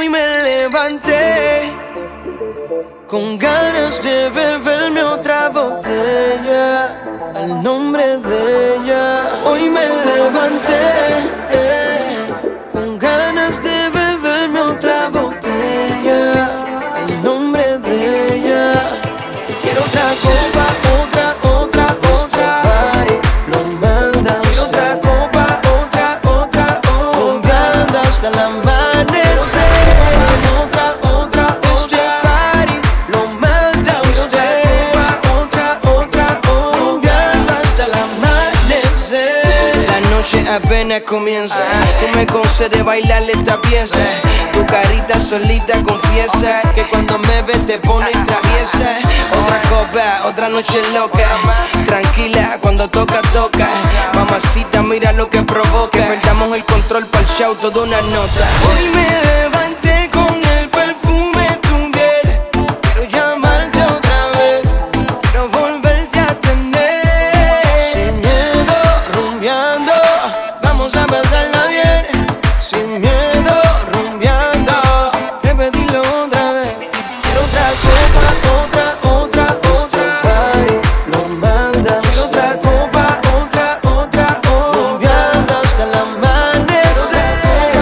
Hoy me levanté con ganas de beberme otra botella al nombre de ella. Hoy me levanté con ganas de beberme otra botella al nombre de ella. Quiero otra copa, otra. Party, lo manda. Quiero otra copa, otra. Rumbeando hasta el amanecer. Otra. Party, lo manda usted. Otra. Rumbeando hasta el amanecer. La noche apenas comienza. Tú me concedes bailar esta pieza. Tu carita solita confiesa que cuando me ves te pones traviesa. Otra copa, otra noche loca. Tranquila, cuando toca. Mamacita, mira lo que provoca. Que perdamos el control pa'l show, toda una nota. Hoy me levanté con el perfume de tu piel. Quiero llamarte otra vez, quiero volverte a tener. Sin miedo, rumbeando, vamos a pasarla bien. Sin miedo, rumbeando, repetirlo otra vez. Quiero otra copa, otra. Party, lo manda. Quiero otra copa, otra. Rumbeando hasta el amanecer.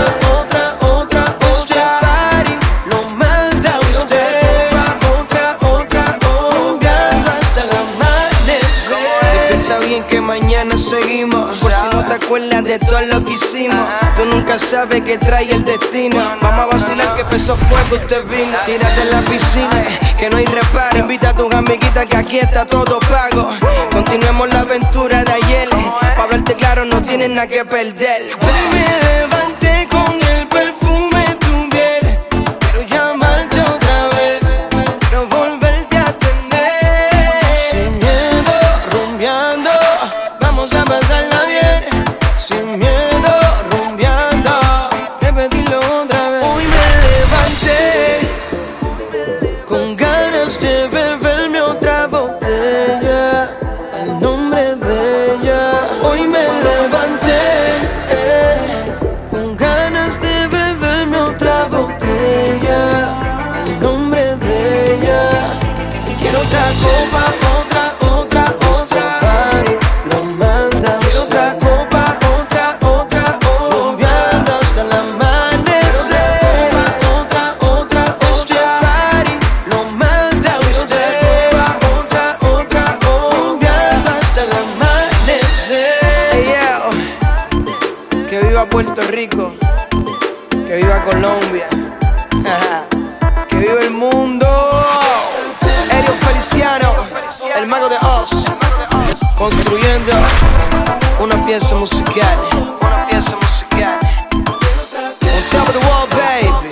Otra. Party, lo manda usted. Otra. Rumbeando hasta el amanecer. Está bien que mañana seguimos. Por si no te acuerdas de todo lo que hicimos. Tú nunca sabes qué trae el destino. Vamos a vacilar que empezó fuego, usted vino. Tírate en la piscina, que no hay reparo. Invita a tus amiguitas que aquí está todo pago. Continuemos la aventura de ayer. Pa' hablarte claro, no tienes nada que perder. Hoy me levanté con el perfume de tu piel. Quiero llamarte otra vez, quiero volverte a tener. Sin miedo, rumbeando, vamos a pasarla bien. Sin miedo, rumbeando, repetirlo otra vez. Hoy me levanté con ganas de beberme otra botella al nombre de ella. Hoy me levanté con ganas de beberme otra botella al nombre de ella. Quiero otra copa, otra. Party, lo manda. Quiero otra copa, otra. Rumbeando hasta el amanecer. Otra. Party, lo manda usted. Otra. Rumbeando hasta el amanecer. Hey, yo. Que viva Puerto Rico, que viva Colombia, que viva el mundo. Elio Feliciano, el mago de Oz, construyendo una pieza musical. On top of the wall, baby.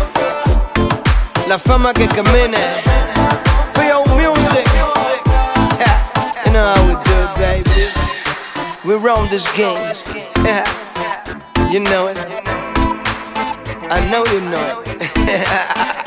La fama que camine. P.O. Music. You know how we do it, baby. We run this game. You know it. I know you know it.